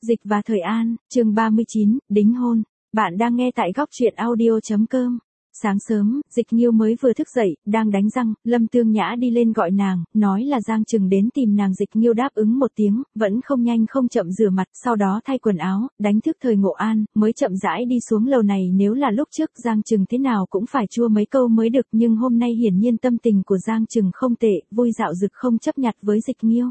Dịch và Thời An, chương 39, đính hôn. Bạn đang nghe tại góc truyện audio.com. Sáng sớm, Dịch Nhiêu mới vừa thức dậy, đang đánh răng, Lâm Tương Nhã đi lên gọi nàng, nói là Giang Trừng đến tìm nàng. Dịch Nhiêu đáp ứng một tiếng, vẫn không nhanh không chậm rửa mặt, sau đó thay quần áo, đánh thức Thời Ngộ An, mới chậm rãi đi xuống lầu này. Nếu là lúc trước Giang Trừng thế nào cũng phải chua mấy câu mới được, nhưng hôm nay hiển nhiên tâm tình của Giang Trừng không tệ, vui dạo dực không chấp nhặt với Dịch Nhiêu.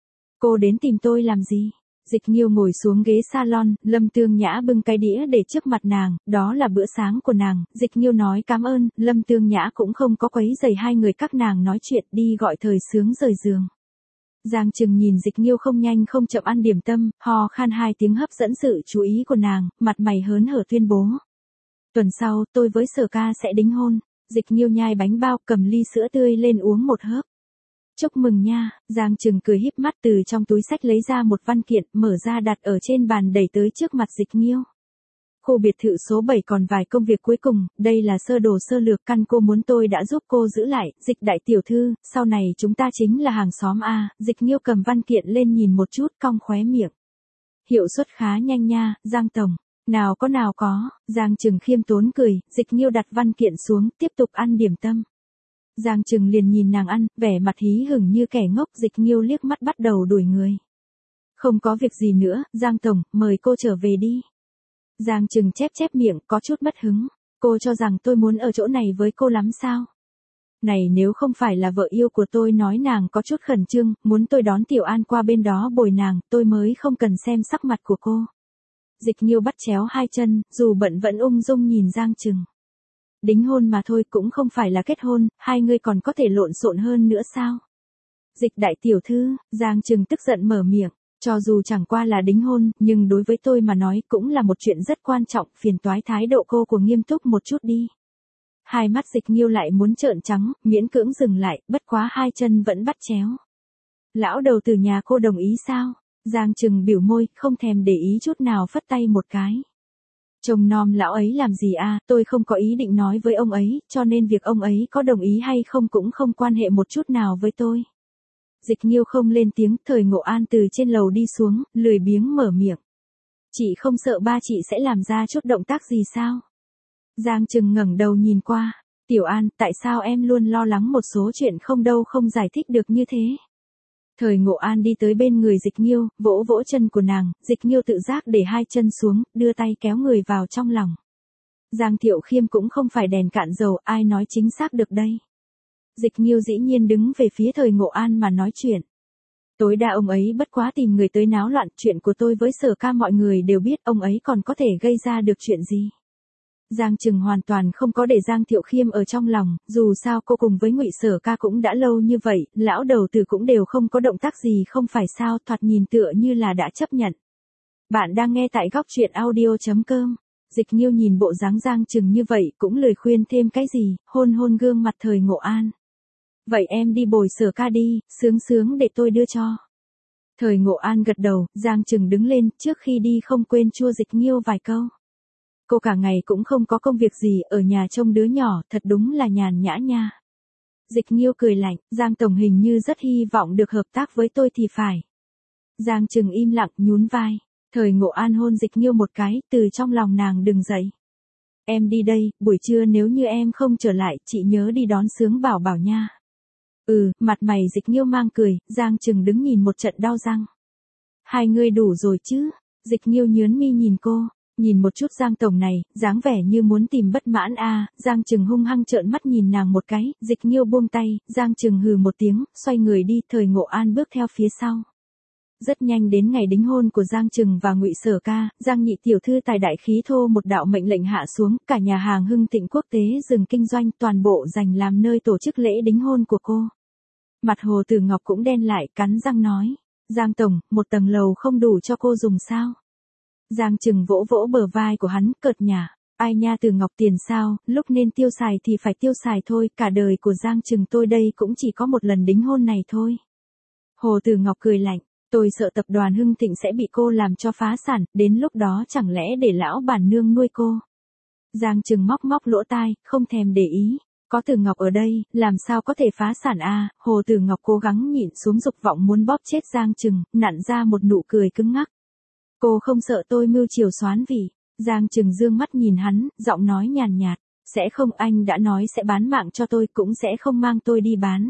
Cô đến tìm tôi làm gì? Dịch Nhiêu ngồi xuống ghế salon, Lâm Tương Nhã bưng cái đĩa để trước mặt nàng, đó là bữa sáng của nàng. Dịch Nhiêu nói cảm ơn, Lâm Tương Nhã cũng không có quấy rầy hai người các nàng nói chuyện, đi gọi Thời Sướng rời giường. Giang Trừng nhìn Dịch Nhiêu không nhanh không chậm ăn điểm tâm, ho khan hai tiếng hấp dẫn sự chú ý của nàng, mặt mày hớn hở tuyên bố. Tuần sau, tôi với Sở ca sẽ đính hôn. Dịch Nhiêu nhai bánh bao, cầm ly sữa tươi lên uống một hớp. Chúc mừng nha, Giang Trừng cười híp mắt từ trong túi xách lấy ra một văn kiện, mở ra đặt ở trên bàn đẩy tới trước mặt Dịch Nhiêu. Khu biệt thự số 7 còn vài công việc cuối cùng, đây là sơ đồ sơ lược căn cô muốn tôi đã giúp cô giữ lại. Dịch đại tiểu thư, sau này chúng ta chính là hàng xóm a. Dịch Nhiêu cầm văn kiện lên nhìn một chút, cong khóe miệng. Hiệu suất khá nhanh nha, Giang tổng. Nào có, Giang Trừng khiêm tốn cười. Dịch Nhiêu đặt văn kiện xuống, tiếp tục ăn điểm tâm. Giang Trừng liền nhìn nàng ăn, vẻ mặt hí hửng như kẻ ngốc. Dịch Nhiêu liếc mắt bắt đầu đuổi người. Không có việc gì nữa, Giang tổng, mời cô trở về đi. Giang Trừng chép miệng, có chút mất hứng. Cô cho rằng tôi muốn ở chỗ này với cô lắm sao? Này nếu không phải là vợ yêu của tôi nói, nàng có chút khẩn trương, muốn tôi đón Tiểu An qua bên đó bồi nàng, tôi mới không cần xem sắc mặt của cô. Dịch Nhiêu bắt chéo hai chân, dù bận vẫn ung dung nhìn Giang Trừng. Đính hôn mà thôi, cũng không phải là kết hôn, hai người còn có thể lộn xộn hơn nữa sao? Dịch đại tiểu thư, Giang Trừng tức giận mở miệng, cho dù chẳng qua là đính hôn, nhưng đối với tôi mà nói cũng là một chuyện rất quan trọng, phiền toái thái độ cô của nghiêm túc một chút đi. Hai mắt Dịch Nhiêu lại muốn trợn trắng, miễn cưỡng dừng lại, bất quá hai chân vẫn bắt chéo. Lão đầu từ nhà cô đồng ý sao? Giang Trừng biểu môi, không thèm để ý chút nào, phất tay một cái. Trông nom lão ấy làm gì à, tôi không có ý định nói với ông ấy, cho nên việc ông ấy có đồng ý hay không cũng không quan hệ một chút nào với tôi. Dịch Nhiêu không lên tiếng. Thời Ngộ An từ trên lầu đi xuống, lười biếng mở miệng. Chị không sợ ba chị sẽ làm ra chút động tác gì sao? Giang Trừng ngẩng đầu nhìn qua. Tiểu An, tại sao em luôn lo lắng một số chuyện không giải thích được như thế? Thời Ngộ An đi tới bên người Dịch Nhiêu, vỗ vỗ chân của nàng. Dịch Nhiêu tự giác để hai chân xuống, đưa tay kéo người vào trong lòng. Giang Thiệu Khiêm cũng không phải đèn cạn dầu, ai nói chính xác được đây. Dịch Nhiêu dĩ nhiên đứng về phía Thời Ngộ An mà nói chuyện. Tối đa ông ấy bất quá tìm người tới náo loạn, chuyện của tôi với Sở ca mọi người đều biết, ông ấy còn có thể gây ra được chuyện gì. Giang Trừng hoàn toàn không có để Giang Thiệu Khiêm ở trong lòng, dù sao cô cùng với Ngụy Sở ca cũng đã lâu như vậy, lão đầu tử cũng đều không có động tác gì, không phải sao, thoạt nhìn tựa như là đã chấp nhận. Bạn đang nghe tại góc truyện audio.com. Dịch Nhiêu nhìn bộ dáng Giang Trừng như vậy, cũng lười khuyên thêm cái gì, hôn gương mặt Thời Ngộ An. Vậy em đi bồi Sở ca đi, sướng để tôi đưa cho. Thời Ngộ An gật đầu, Giang Trừng đứng lên, trước khi đi không quên chua Dịch Nhiêu vài câu. Cô cả ngày cũng không có công việc gì, ở nhà trông đứa nhỏ, thật đúng là nhàn nhã nha. Dịch Nhiêu cười lạnh, Giang tổng hình như rất hy vọng được hợp tác với tôi thì phải. Giang Trừng im lặng, nhún vai. Thời Ngộ An hôn Dịch Nhiêu một cái, từ trong lòng nàng đừng dậy. Em đi đây, buổi trưa nếu như em không trở lại, chị nhớ đi đón Sướng bảo bảo nha. Mặt mày Dịch Nhiêu mang cười, Giang Trừng đứng nhìn một trận đau răng. Hai người đủ rồi chứ? Dịch Nhiêu nhớn mi nhìn cô. Nhìn một chút Giang tổng này, dáng vẻ như muốn tìm bất mãn a. Giang Trừng hung hăng trợn mắt nhìn nàng một cái. Dịch Nhiêu buông tay, Giang Trừng hừ một tiếng, xoay người đi. Thời Ngộ An bước theo phía sau. Rất nhanh đến ngày đính hôn của Giang Trừng và Ngụy Sở ca, Giang nhị tiểu thư tài đại khí thô một đạo mệnh lệnh hạ xuống, cả nhà hàng Hưng Thịnh Quốc tế dừng kinh doanh, toàn bộ dành làm nơi tổ chức lễ đính hôn của cô. Mặt Hồ Tử Ngọc cũng đen lại, cắn răng nói, Giang tổng, một tầng lầu không đủ cho cô dùng sao? Giang Trừng vỗ vỗ bờ vai của hắn, cợt nhả, ai nha Tử Ngọc, tiền sao, lúc nên tiêu xài thì phải tiêu xài thôi, cả đời của Giang Trừng tôi đây cũng chỉ có một lần đính hôn này thôi. Hồ Tử Ngọc cười lạnh, tôi sợ tập đoàn Hưng Thịnh sẽ bị cô làm cho phá sản, đến lúc đó chẳng lẽ để lão bản nương nuôi cô. Giang Trừng móc lỗ tai, không thèm để ý. Có Tử Ngọc ở đây, làm sao có thể phá sản a? Hồ Tử Ngọc cố gắng nhịn xuống dục vọng muốn bóp chết Giang Trừng, nặn ra một nụ cười cứng ngắc. Cô không sợ tôi mưu triều xoán vị. Giang Trừng dương mắt nhìn hắn, giọng nói nhàn nhạt. Sẽ không, anh đã nói sẽ bán mạng cho tôi, cũng sẽ không mang tôi đi bán.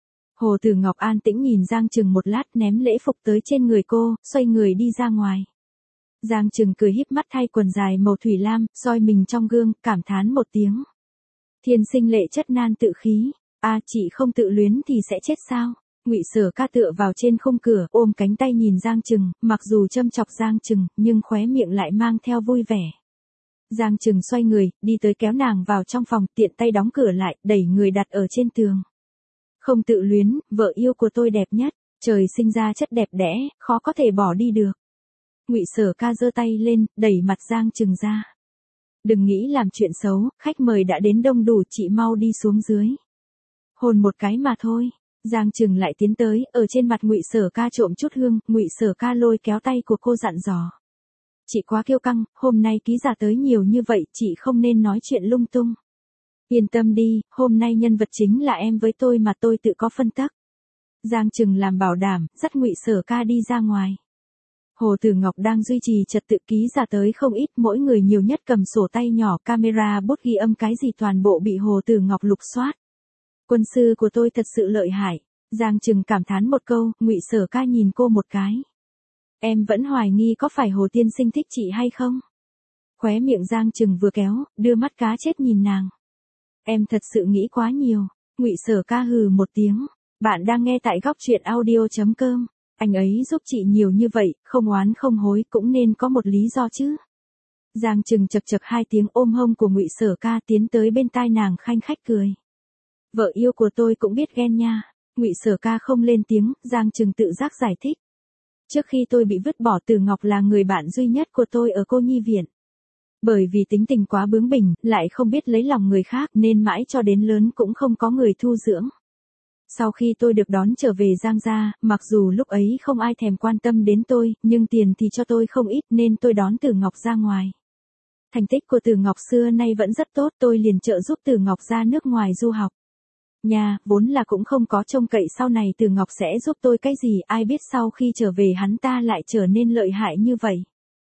Hồ Tử Ngọc an tĩnh nhìn Giang Trừng một lát, ném lễ phục tới trên người cô, xoay người đi ra ngoài. Giang Trừng cười híp mắt thay quần dài màu thủy lam, soi mình trong gương, cảm thán một tiếng. Thiên sinh lệ chất nan tự khí, chị không tự luyến thì sẽ chết sao? Ngụy Sở Ca tựa vào trên khung cửa, ôm cánh tay nhìn Giang Trừng, mặc dù châm chọc Giang Trừng, nhưng khóe miệng lại mang theo vui vẻ. Giang Trừng xoay người, đi tới kéo nàng vào trong phòng, tiện tay đóng cửa lại, đẩy người đặt ở trên tường. Không tự luyến, vợ yêu của tôi đẹp nhất, trời sinh ra chất đẹp đẽ, khó có thể bỏ đi được. Ngụy Sở Ca giơ tay lên, đẩy mặt Giang Trừng ra. Đừng nghĩ làm chuyện xấu, khách mời đã đến đông đủ, chị mau đi xuống dưới. Hôn một cái mà thôi. Giang Trừng lại tiến tới, ở trên mặt Ngụy Sở Ca trộm chút hương, Ngụy Sở Ca lôi kéo tay của cô dặn dò. Chị quá kiêu căng, hôm nay ký giả tới nhiều như vậy, chị không nên nói chuyện lung tung. Yên tâm đi, hôm nay nhân vật chính là em với tôi mà tôi tự có phân tắc. Giang Trừng làm bảo đảm, dắt Ngụy Sở Ca đi ra ngoài. Hồ Tử Ngọc đang duy trì trật tự, ký giả tới không ít, mỗi người nhiều nhất cầm sổ tay nhỏ, camera bút ghi âm cái gì toàn bộ bị Hồ Tử Ngọc lục soát. Quân sư của tôi thật sự lợi hại. Giang Trừng cảm thán một câu, Ngụy Sở Ca nhìn cô một cái. Em vẫn hoài nghi có phải Hồ tiên sinh thích chị hay không? Khóe miệng Giang Trừng vừa kéo, đưa mắt cá chết nhìn nàng. Em thật sự nghĩ quá nhiều. Ngụy Sở Ca hừ một tiếng. Bạn đang nghe tại góc truyện audio.com. Anh ấy giúp chị nhiều như vậy, không oán không hối, cũng nên có một lý do chứ. Giang Trừng chật chật hai tiếng, ôm hông của Ngụy Sở Ca, tiến tới bên tai nàng khanh khách cười. Vợ yêu của tôi cũng biết ghen nha. Ngụy Sở Ca không lên tiếng, Giang Trừng tự giác giải thích. Trước khi tôi bị vứt bỏ, Từ Ngọc là người bạn duy nhất của tôi ở cô nhi viện. Bởi vì tính tình quá bướng bỉnh, lại không biết lấy lòng người khác, nên mãi cho đến lớn cũng không có người thu dưỡng. Sau khi tôi được đón trở về Giang gia, mặc dù lúc ấy không ai thèm quan tâm đến tôi, nhưng tiền thì cho tôi không ít, nên tôi đón Từ Ngọc ra ngoài. Thành tích của Từ Ngọc xưa nay vẫn rất tốt, tôi liền trợ giúp Từ Ngọc ra nước ngoài du học. Vốn là cũng không có trông cậy sau này Từ Ngọc sẽ giúp tôi cái gì, ai biết sau khi trở về hắn ta lại trở nên lợi hại như vậy.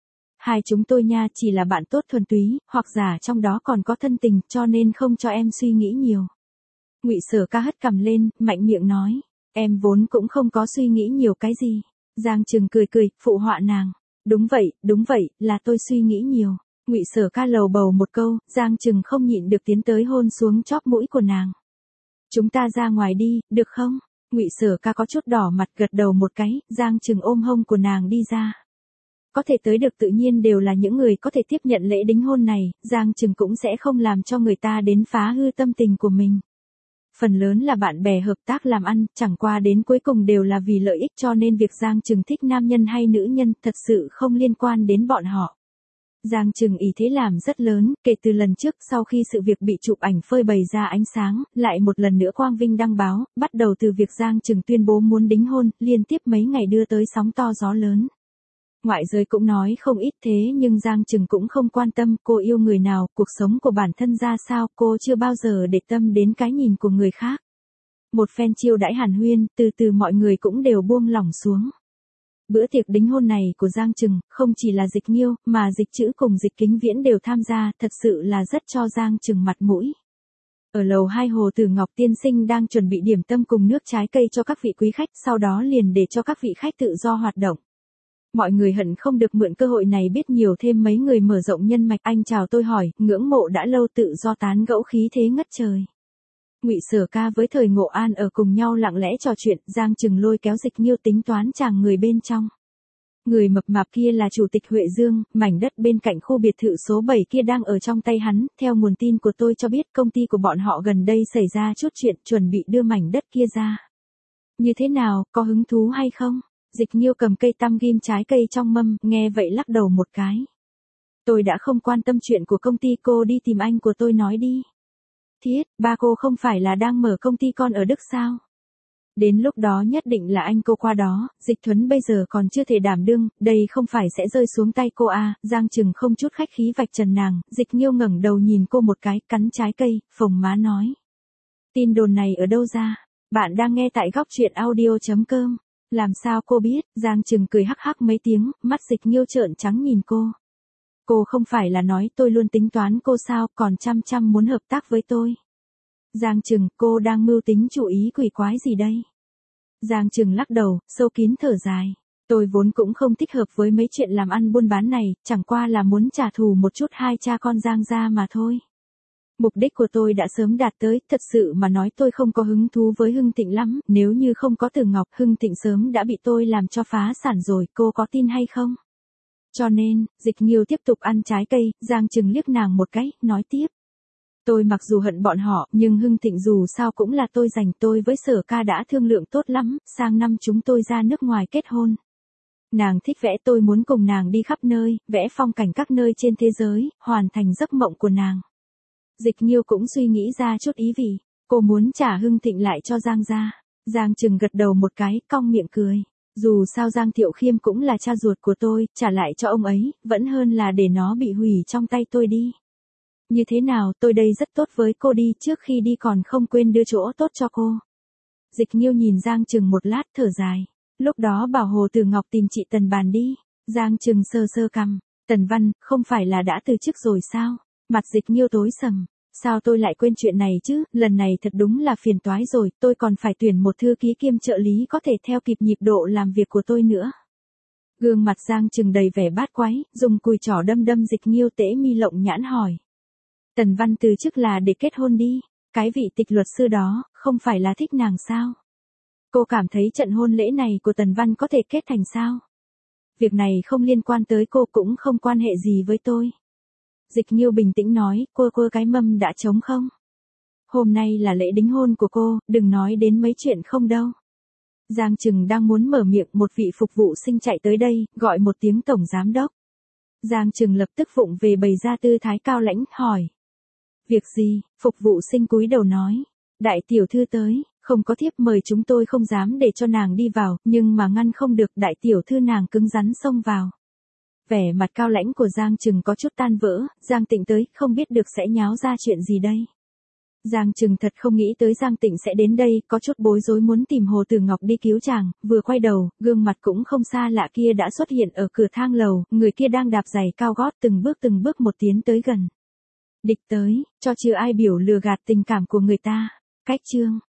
Hai chúng tôi chỉ là bạn tốt thuần túy, hoặc giả trong đó còn có thân tình, cho nên không cho em suy nghĩ nhiều. Ngụy Sở Ca hất cằm lên, mạnh miệng nói, em vốn cũng không có suy nghĩ nhiều cái gì. Giang Trừng cười cười, phụ họa nàng. Đúng vậy, là tôi suy nghĩ nhiều. Ngụy Sở Ca lầu bầu một câu, Giang Trừng không nhịn được tiến tới hôn xuống chóp mũi của nàng. Chúng ta ra ngoài đi, được không? Ngụy Sở Ca có chút đỏ mặt, gật đầu một cái, Giang Trừng ôm hông của nàng đi ra. Có thể tới được tự nhiên đều là những người có thể tiếp nhận lễ đính hôn này, Giang Trừng cũng sẽ không làm cho người ta đến phá hư tâm tình của mình. Phần lớn là bạn bè hợp tác làm ăn, chẳng qua đến cuối cùng đều là vì lợi ích, cho nên việc Giang Trừng thích nam nhân hay nữ nhân thật sự không liên quan đến bọn họ. Giang Trừng ý thế làm rất lớn, kể từ lần trước sau khi sự việc bị chụp ảnh phơi bày ra ánh sáng, lại một lần nữa quang vinh đăng báo, bắt đầu từ việc Giang Trừng tuyên bố muốn đính hôn, liên tiếp mấy ngày đưa tới sóng to gió lớn. Ngoại giới cũng nói không ít thế nhưng Giang Trừng cũng không quan tâm cô yêu người nào, cuộc sống của bản thân ra sao, cô chưa bao giờ để tâm đến cái nhìn của người khác. Một phen chiêu đãi hàn huyên, từ từ mọi người cũng đều buông lỏng xuống. Bữa tiệc đính hôn này của Giang Trừng, không chỉ là Dịch Nhiêu, mà Dịch Trữ cùng Dịch Kính Viễn đều tham gia, thật sự là rất cho Giang Trừng mặt mũi. Ở lầu 2 Hồ Tử Ngọc tiên sinh đang chuẩn bị điểm tâm cùng nước trái cây cho các vị quý khách, sau đó liền để cho các vị khách tự do hoạt động. Mọi người hận không được mượn cơ hội này biết nhiều thêm mấy người, mở rộng nhân mạch. Anh chào tôi hỏi, ngưỡng mộ đã lâu, tự do tán gẫu khí thế ngất trời. Ngụy Sở Ca với Thời Ngộ An ở cùng nhau lặng lẽ trò chuyện, Giang Trừng lôi kéo Dịch Nhiêu tính toán chàng người bên trong. Người mập mạp kia là Chủ tịch Huệ Dương, mảnh đất bên cạnh khu biệt thự số 7 kia đang ở trong tay hắn, theo nguồn tin của tôi cho biết công ty của bọn họ gần đây xảy ra chút chuyện, chuẩn bị đưa mảnh đất kia ra. Như thế nào, có hứng thú hay không? Dịch Nhiêu cầm cây tăm ghim trái cây trong mâm, nghe vậy lắc đầu một cái. Tôi đã không quan tâm chuyện của công ty, cô đi tìm anh của tôi nói đi. Thiết, ba cô không phải là đang mở công ty con ở Đức sao? Đến lúc đó nhất định là anh cô qua đó, Dịch Thuấn bây giờ còn chưa thể đảm đương, đây không phải sẽ rơi xuống tay cô à, Giang Trừng không chút khách khí vạch trần nàng, Dịch Nhiêu ngẩng đầu nhìn cô một cái, cắn trái cây, phồng má nói. Tin đồn này ở đâu ra? Bạn đang nghe tại góc truyện audio.com. Làm sao cô biết? Giang Trừng cười hắc hắc mấy tiếng, mắt Dịch Nghiêu trợn trắng nhìn cô. Cô không phải là nói tôi luôn tính toán cô sao, còn chăm chăm muốn hợp tác với tôi. Giang Trừng, cô đang mưu tính chủ ý quỷ quái gì đây? Giang Trừng lắc đầu, sâu kín thở dài. Tôi vốn cũng không thích hợp với mấy chuyện làm ăn buôn bán này, chẳng qua là muốn trả thù một chút hai cha con Giang gia mà thôi. Mục đích của tôi đã sớm đạt tới, thật sự mà nói tôi không có hứng thú với Hưng Thịnh lắm, nếu như không có Từ Ngọc, Hưng Thịnh sớm đã bị tôi làm cho phá sản rồi, cô có tin hay không? Cho nên, Dịch Nghiêu tiếp tục ăn trái cây, Giang Trừng liếc nàng một cái, nói tiếp. Tôi mặc dù hận bọn họ, nhưng Hưng Thịnh dù sao cũng là tôi dành, tôi với Sở Ca đã thương lượng tốt lắm, sang năm chúng tôi ra nước ngoài kết hôn. Nàng thích vẽ, tôi muốn cùng nàng đi khắp nơi, vẽ phong cảnh các nơi trên thế giới, hoàn thành giấc mộng của nàng. Dịch Nghiêu cũng suy nghĩ ra chút ý vị, cô muốn trả Hưng Thịnh lại cho Giang gia. Giang Trừng gật đầu một cái, cong miệng cười. Dù sao Giang Thiệu Khiêm cũng là cha ruột của tôi, trả lại cho ông ấy, vẫn hơn là để nó bị hủy trong tay tôi đi. Như thế nào, tôi đây rất tốt với cô đi, trước khi đi còn không quên đưa chỗ tốt cho cô. Dịch Nghiêu nhìn Giang Trừng một lát thở dài. Lúc đó bảo Hồ Từ Ngọc tìm chị Tần bàn đi. Giang Trừng sơ sơ cằm. Tần Văn, không phải là đã từ chức rồi sao? Mặt Dịch Nghiêu tối sầm. Sao tôi lại quên chuyện này chứ, lần này thật đúng là phiền toái rồi, tôi còn phải tuyển một thư ký kiêm trợ lý có thể theo kịp nhịp độ làm việc của tôi nữa. Gương mặt Giang Trừng đầy vẻ bát quái, dùng cùi trỏ đâm đâm Dịch Nghiêu tễ mi lộng nhãn hỏi. Tần Văn từ chức là để kết hôn đi, cái vị tịch luật sư đó, không phải là thích nàng sao? Cô cảm thấy trận hôn lễ này của Tần Văn có thể kết thành sao? Việc này không liên quan tới cô, cũng không quan hệ gì với tôi. Dịch Nghiêu bình tĩnh nói, cô cái mâm đã trống không? Hôm nay là lễ đính hôn của cô, đừng nói đến mấy chuyện không đâu. Giang Trừng đang muốn mở miệng, một vị phục vụ sinh chạy tới đây, gọi một tiếng tổng giám đốc. Giang Trừng lập tức vụng về bày ra tư thái cao lãnh, hỏi. Việc gì? Phục vụ sinh cúi đầu nói. Đại tiểu thư tới, không có thiếp mời chúng tôi không dám để cho nàng đi vào, nhưng mà ngăn không được, đại tiểu thư nàng cứng rắn xông vào. Vẻ mặt cao lãnh của Giang Trừng có chút tan vỡ, Giang Tịnh tới, không biết được sẽ nháo ra chuyện gì đây. Giang Trừng thật không nghĩ tới Giang Tịnh sẽ đến đây, có chút bối rối muốn tìm Hồ Từ Ngọc đi cứu chàng, vừa quay đầu, gương mặt cũng không xa lạ kia đã xuất hiện ở cửa thang lầu, người kia đang đạp giày cao gót từng bước một tiến tới gần. Địch tới, cho chưa ai biểu lừa gạt tình cảm của người ta. Cách chương